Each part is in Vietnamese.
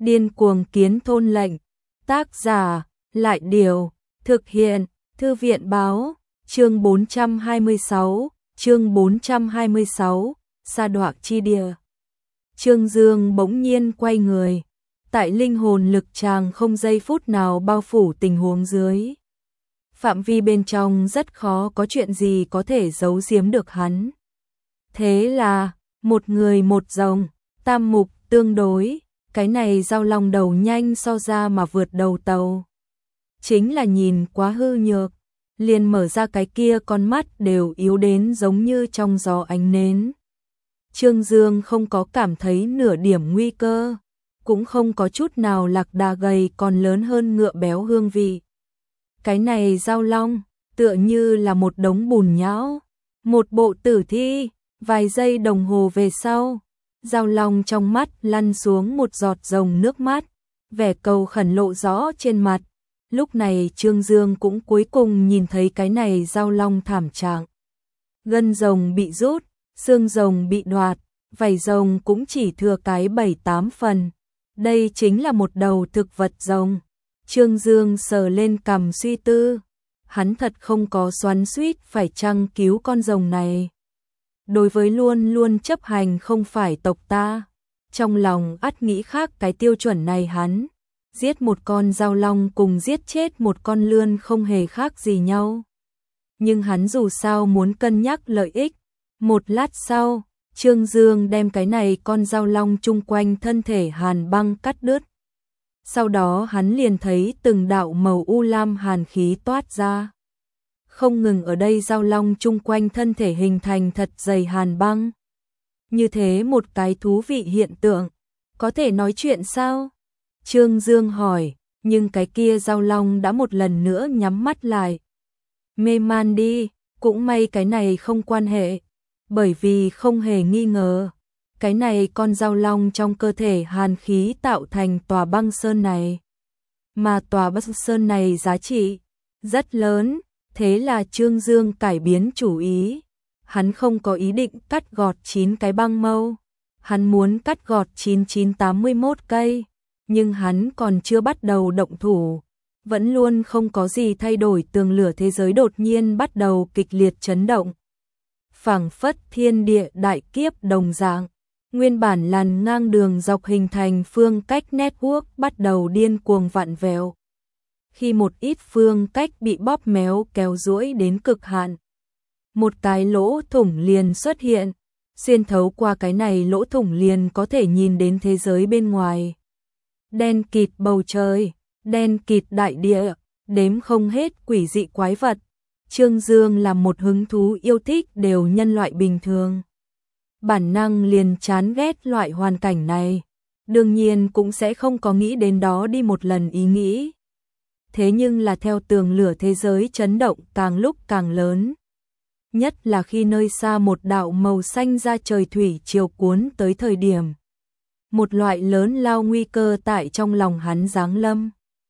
Điên cuồng kiến thôn lệnh. Tác giả, Lại Điều. Thực hiện, Thư viện Báo. Chương 426, Sa Đọa Chi Địa. Trương Dương bỗng nhiên quay người. Tại linh hồn lực chàng không giây phút nào bao phủ tình huống dưới. Phạm vi bên trong rất khó có chuyện gì có thể giấu giếm được hắn. Thế là, một người một rồng, tam mục tương đối, cái này giao long đầu nhanh so ra mà vượt đầu tàu. Chính là nhìn quá hư nhược, liền mở ra cái kia con mắt đều yếu đến giống như trong gió ánh nến. Trương Dương không có cảm thấy nửa điểm nguy cơ, cũng không có chút nào lạc đà gầy còn lớn hơn ngựa béo hương vị. Cái này giao long, tựa như là một đống bùn nhão, một bộ tử thi. Vài giây đồng hồ về sau, giao long trong mắt lăn xuống một giọt rồng nước mắt, vẻ cầu khẩn lộ rõ trên mặt. Lúc này Trương Dương cũng cuối cùng nhìn thấy cái này giao long thảm trạng. Gân rồng bị rút, xương rồng bị đoạt, vảy rồng cũng chỉ thừa cái 7-8 phần. Đây chính là một đầu thực vật rồng. Trương Dương sờ lên cằm suy tư. Hắn thật không có xoắn xuýt phải chăng cứu con rồng này. Đối với luôn luôn chấp hành không phải tộc ta, trong lòng ắt nghĩ khác cái tiêu chuẩn này hắn. Giết một con giao long cùng giết chết một con lươn không hề khác gì nhau. Nhưng hắn dù sao muốn cân nhắc lợi ích. Một lát sau, Trương Dương đem cái này con giao long chung quanh thân thể hàn băng cắt đứt. Sau đó hắn liền thấy từng đạo màu u lam hàn khí toát ra. Không ngừng ở đây giao long chung quanh thân thể hình thành thật dày hàn băng. Như thế một cái thú vị hiện tượng. Có thể nói chuyện sao? Trương Dương hỏi, nhưng cái kia giao long đã một lần nữa nhắm mắt lại. Mê man đi, cũng may cái này không quan hệ. Bởi vì không hề nghi ngờ, cái này con giao long trong cơ thể hàn khí tạo thành tòa băng sơn này. Mà tòa băng sơn này giá trị rất lớn. Thế là Trương Dương cải biến chủ ý. Hắn không có ý định cắt gọt 9 cái băng mâu. Hắn muốn cắt gọt 9981 cây. Nhưng hắn còn chưa bắt đầu động thủ. Vẫn luôn không có gì thay đổi, tường lửa thế giới đột nhiên bắt đầu kịch liệt chấn động. Phảng phất thiên địa đại kiếp đồng dạng. Nguyên bản làn ngang đường dọc hình thành phương cách network bắt đầu điên cuồng vặn vẹo. Khi một ít phương cách bị bóp méo kéo duỗi đến cực hạn, một cái lỗ thủng liền xuất hiện, xuyên thấu qua cái này lỗ thủng liền có thể nhìn đến thế giới bên ngoài. Đen kịt bầu trời, đen kịt đại địa, đếm không hết quỷ dị quái vật. Trương Dương là một hứng thú yêu thích đều nhân loại bình thường. Bản năng liền chán ghét loại hoàn cảnh này, đương nhiên cũng sẽ không có nghĩ đến đó đi một lần ý nghĩ. Thế nhưng là theo tường lửa thế giới chấn động càng lúc càng lớn. Nhất là khi nơi xa một đạo màu xanh ra trời thủy triều cuốn tới thời điểm. Một loại lớn lao nguy cơ tại trong lòng hắn giáng lâm.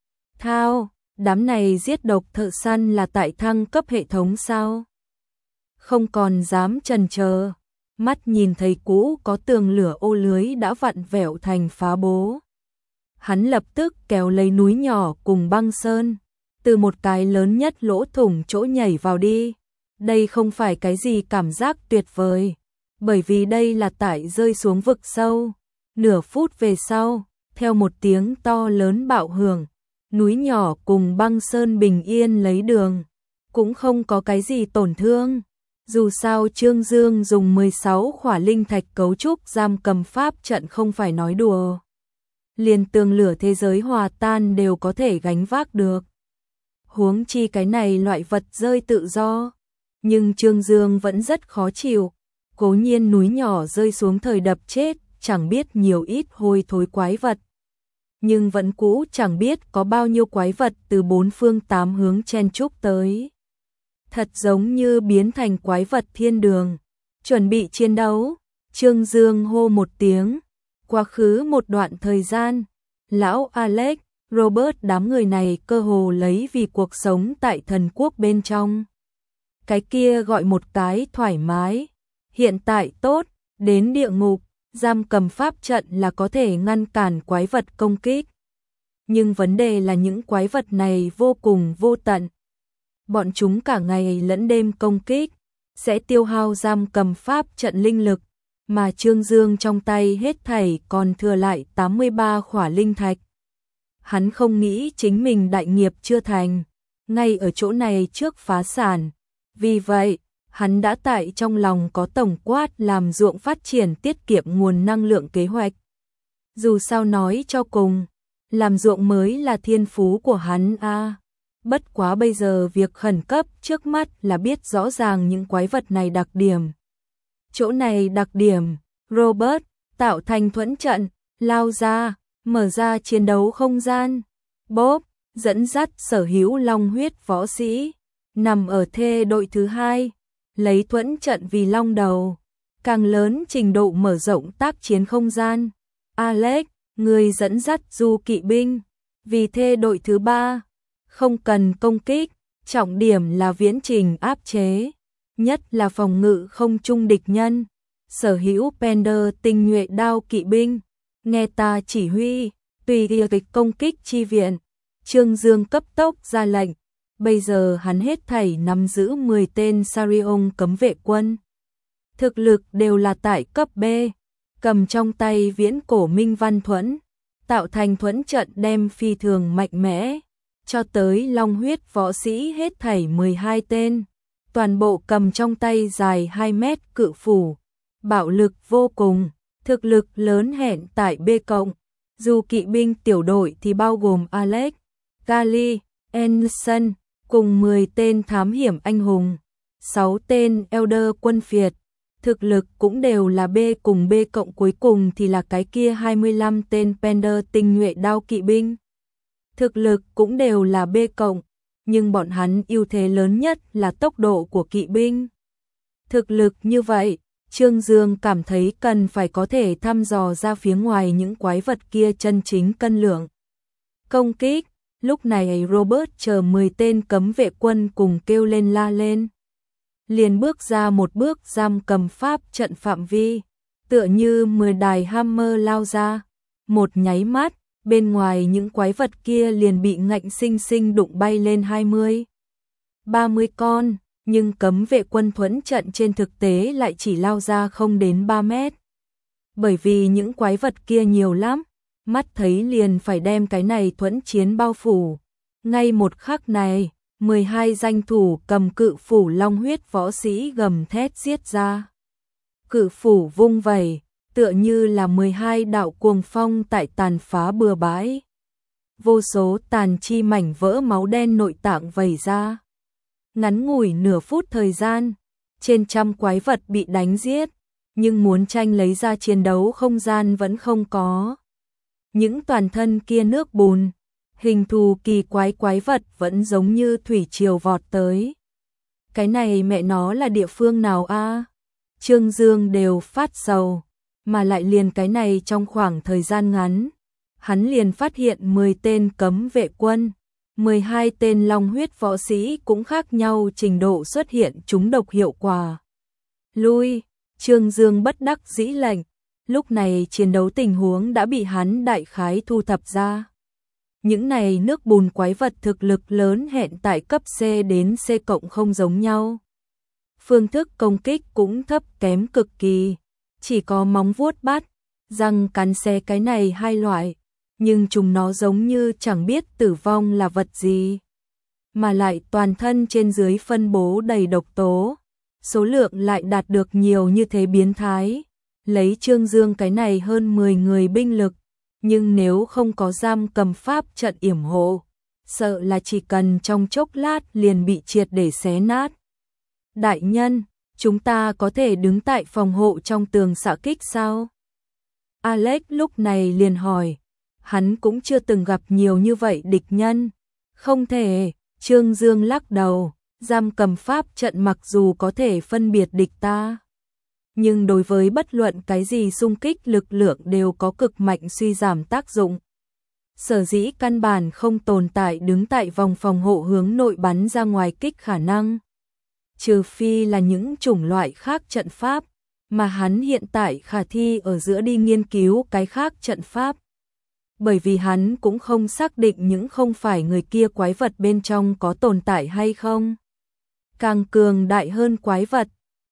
Thao, đám này giết độc thợ săn là tại thăng cấp hệ thống sao? Không còn dám chần chờ, mắt nhìn thấy cũ có tường lửa ô lưới đã vặn vẹo thành phá bố. Hắn lập tức kéo lấy núi nhỏ cùng băng sơn, từ một cái lớn nhất lỗ thủng chỗ nhảy vào đi. Đây không phải cái gì cảm giác tuyệt vời, bởi vì đây là tại rơi xuống vực sâu. Nửa phút về sau, theo một tiếng to lớn bạo hưởng, núi nhỏ cùng băng sơn bình yên lấy đường, cũng không có cái gì tổn thương. Dù sao Trương Dương dùng 16 khỏa linh thạch cấu trúc giam cầm pháp trận không phải nói đùa. Liền tường lửa thế giới hòa tan đều có thể gánh vác được. Huống chi cái này loại vật rơi tự do. Nhưng Trương Dương vẫn rất khó chịu. Cố nhiên núi nhỏ rơi xuống thời đập chết, chẳng biết nhiều ít hôi thối quái vật. Nhưng vẫn cũ chẳng biết có bao nhiêu quái vật từ 4 phương 8 hướng chen chúc tới. Thật giống như biến thành quái vật thiên đường. Chuẩn bị chiến đấu. Trương Dương hô một tiếng. Quá khứ một đoạn thời gian, lão Alex, Robert đám người này cơ hồ lấy vì cuộc sống tại thần quốc bên trong. Cái kia gọi một cái thoải mái, hiện tại tốt, đến địa ngục, giam cầm pháp trận là có thể ngăn cản quái vật công kích. Nhưng vấn đề là những quái vật này vô cùng vô tận. Bọn chúng cả ngày lẫn đêm công kích, sẽ tiêu hao giam cầm pháp trận linh lực, mà Trương Dương trong tay hết thảy còn thừa lại 83 khỏa linh thạch. Hắn không nghĩ chính mình đại nghiệp chưa thành, ngay ở chỗ này trước phá sản. Vì vậy, hắn đã tại trong lòng có tổng quát làm ruộng phát triển tiết kiệm nguồn năng lượng kế hoạch. Dù sao nói cho cùng, làm ruộng mới là thiên phú của hắn a. Bất quá bây giờ việc khẩn cấp trước mắt là biết rõ ràng những quái vật này đặc điểm. Chỗ này đặc điểm, Robert, tạo thành thuẫn trận, lao ra, mở ra chiến đấu không gian. Bob, dẫn dắt sở hữu long huyết võ sĩ, nằm ở thê đội thứ 2, lấy thuẫn trận vì long đầu, càng lớn trình độ mở rộng tác chiến không gian. Alex, người dẫn dắt du kỵ binh, vì thê đội thứ 3, không cần công kích, trọng điểm là viễn trình áp chế, nhất là phòng ngự không trung địch nhân. Sở hữu Pender tinh nhuệ đao kỵ binh, nghe ta chỉ huy, tùy ý kịch công kích chi viện. Trương Dương cấp tốc ra lệnh, bây giờ hắn hết thảy nắm giữ 10 tên Sarion cấm vệ quân. Thực lực đều là tại cấp B, cầm trong tay viễn cổ minh văn thuẫn, tạo thành thuẫn trận đem phi thường mạnh mẽ, cho tới long huyết võ sĩ hết thảy 12 tên, toàn bộ cầm trong tay dài 2 mét cự phủ, bạo lực vô cùng, thực lực lớn hẹn tại B cộng. Dù kỵ binh tiểu đội thì bao gồm Alex, Gali, Anderson, cùng 10 tên thám hiểm anh hùng, 6 tên Elder quân phiệt, thực lực cũng đều là B cùng B cộng, cuối cùng thì là cái kia 25 tên Pender tinh nhuệ đao kỵ binh. Thực lực cũng đều là B cộng, nhưng bọn hắn ưu thế lớn nhất là tốc độ của kỵ binh. Thực lực như vậy, Trương Dương cảm thấy cần phải có thể thăm dò ra phía ngoài những quái vật kia chân chính cân lượng. Công kích, lúc này Robert chờ 10 tên cấm vệ quân cùng kêu lên la lên. Liền bước ra một bước giam cầm pháp trận phạm vi, tựa như 10 đài hammer lao ra. Một nháy mắt, bên ngoài những quái vật kia liền bị ngạnh sinh sinh đụng bay lên 20, 30 con. Nhưng cấm vệ quân thuẫn trận trên thực tế lại chỉ lao ra không đến 3 mét. Bởi vì những quái vật kia nhiều lắm, mắt thấy liền phải đem cái này thuẫn chiến bao phủ. Ngay một khắc này, 12 danh thủ cầm cự phủ long huyết võ sĩ gầm thét giết ra. Cự phủ vung vẩy, tựa như là 12 đạo cuồng phong tại tàn phá bừa bãi. Vô số tàn chi mảnh vỡ máu đen nội tạng vẩy ra. Ngắn ngủi nửa phút thời gian, trên trăm quái vật bị đánh giết, nhưng muốn tranh lấy ra chiến đấu không gian vẫn không có. Những toàn thân kia nước bùn, hình thù kỳ quái vật vẫn giống như thủy triều vọt tới. Cái này mẹ nó là địa phương nào a? Trương Dương đều phát sầu, mà lại liền cái này trong khoảng thời gian ngắn, hắn liền phát hiện 10 tên cấm vệ quân. 12 tên long huyết võ sĩ cũng khác nhau trình độ xuất hiện trúng độc hiệu quả. Lui, Trương Dương bất đắc dĩ lệnh, lúc này chiến đấu tình huống đã bị hắn đại khái thu thập ra. Những này nước bùn quái vật thực lực lớn hẹn tại cấp C đến C cộng không giống nhau. Phương thức công kích cũng thấp kém cực kỳ, chỉ có móng vuốt bắt, răng cắn xé cái này hai loại. Nhưng chúng nó giống như chẳng biết tử vong là vật gì, mà lại toàn thân trên dưới phân bố đầy độc tố, số lượng lại đạt được nhiều như thế biến thái. Lấy Trương Dương cái này hơn 10 người binh lực, nhưng nếu không có giam cầm pháp trận yểm hộ, sợ là chỉ cần trong chốc lát liền bị triệt để xé nát. Đại nhân, chúng ta có thể đứng tại phòng hộ trong tường xạ kích sao? Alex lúc này liền hỏi. Hắn cũng chưa từng gặp nhiều như vậy địch nhân. Không thể, Trương Dương lắc đầu, giam cầm pháp trận mặc dù có thể phân biệt địch ta, nhưng đối với bất luận cái gì xung kích lực lượng đều có cực mạnh suy giảm tác dụng. Sở dĩ căn bản không tồn tại đứng tại vòng phòng hộ hướng nội bắn ra ngoài kích khả năng. Trừ phi là những chủng loại khác trận pháp, mà hắn hiện tại khả thi ở giữa đi nghiên cứu cái khác trận pháp. Bởi vì hắn cũng không xác định những không phải người kia quái vật bên trong có tồn tại hay không. Càng cường đại hơn quái vật.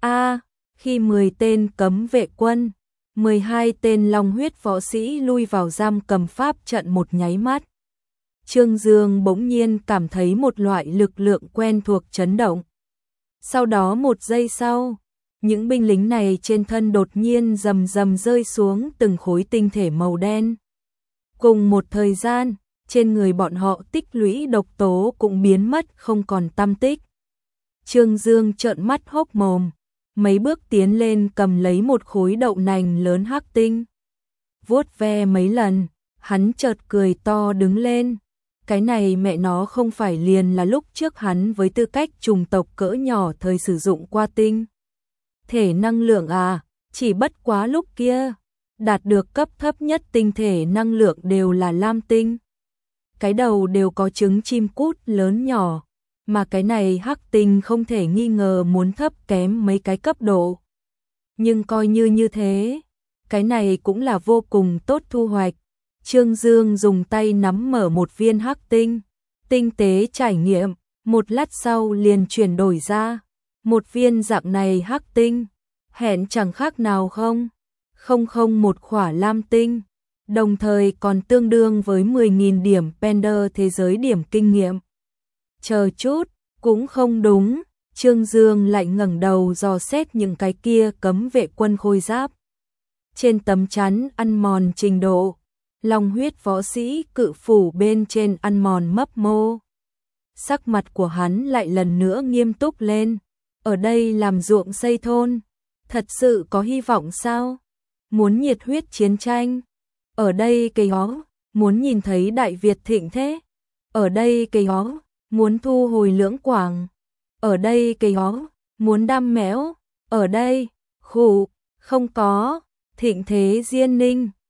Khi 10 tên cấm vệ quân, 12 tên long huyết võ sĩ lui vào giam cầm pháp trận một nháy mắt. Trương Dương bỗng nhiên cảm thấy một loại lực lượng quen thuộc chấn động. Sau đó một giây sau, những binh lính này trên thân đột nhiên rầm rầm rơi xuống từng khối tinh thể màu đen. Cùng một thời gian, trên người bọn họ tích lũy độc tố cũng biến mất không còn tăm tích. Trương Dương trợn mắt hốc mồm, mấy bước tiến lên cầm lấy một khối đậu nành lớn hắc tinh. Vuốt ve mấy lần, hắn chợt cười to đứng lên. Cái này mẹ nó không phải liền là lúc trước hắn với tư cách trùng tộc cỡ nhỏ thời sử dụng qua tinh thể năng lượng à, chỉ bất quá lúc kia, đạt được cấp thấp nhất tinh thể năng lượng đều là lam tinh. Cái đầu đều có trứng chim cút lớn nhỏ, mà cái này hắc tinh không thể nghi ngờ muốn thấp kém mấy cái cấp độ. Nhưng coi như thế, cái này cũng là vô cùng tốt thu hoạch. Trương Dương dùng tay nắm mở một viên hắc tinh, tinh tế trải nghiệm, một lát sau liền chuyển đổi ra. Một viên dạng này hắc tinh, hẹn chẳng khác nào không một khỏa lam tinh, đồng thời còn tương đương với 10.000 điểm Pender thế giới điểm kinh nghiệm. Chờ chút, cũng không đúng, Trương Dương lại ngẩng đầu dò xét những cái kia cấm vệ quân khôi giáp. Trên tấm chắn ăn mòn trình độ, long huyết võ sĩ cự phủ bên trên ăn mòn mấp mô. Sắc mặt của hắn lại lần nữa nghiêm túc lên. Ở đây làm ruộng xây thôn, thật sự có hy vọng sao? Muốn nhiệt huyết chiến tranh. Ở đây cây hó, muốn nhìn thấy Đại Việt thịnh thế. Ở đây cây hó, muốn thu hồi Lưỡng Quảng. Ở đây cây hó, muốn đam mẽo. Ở đây, không có, thịnh thế Diên Ninh.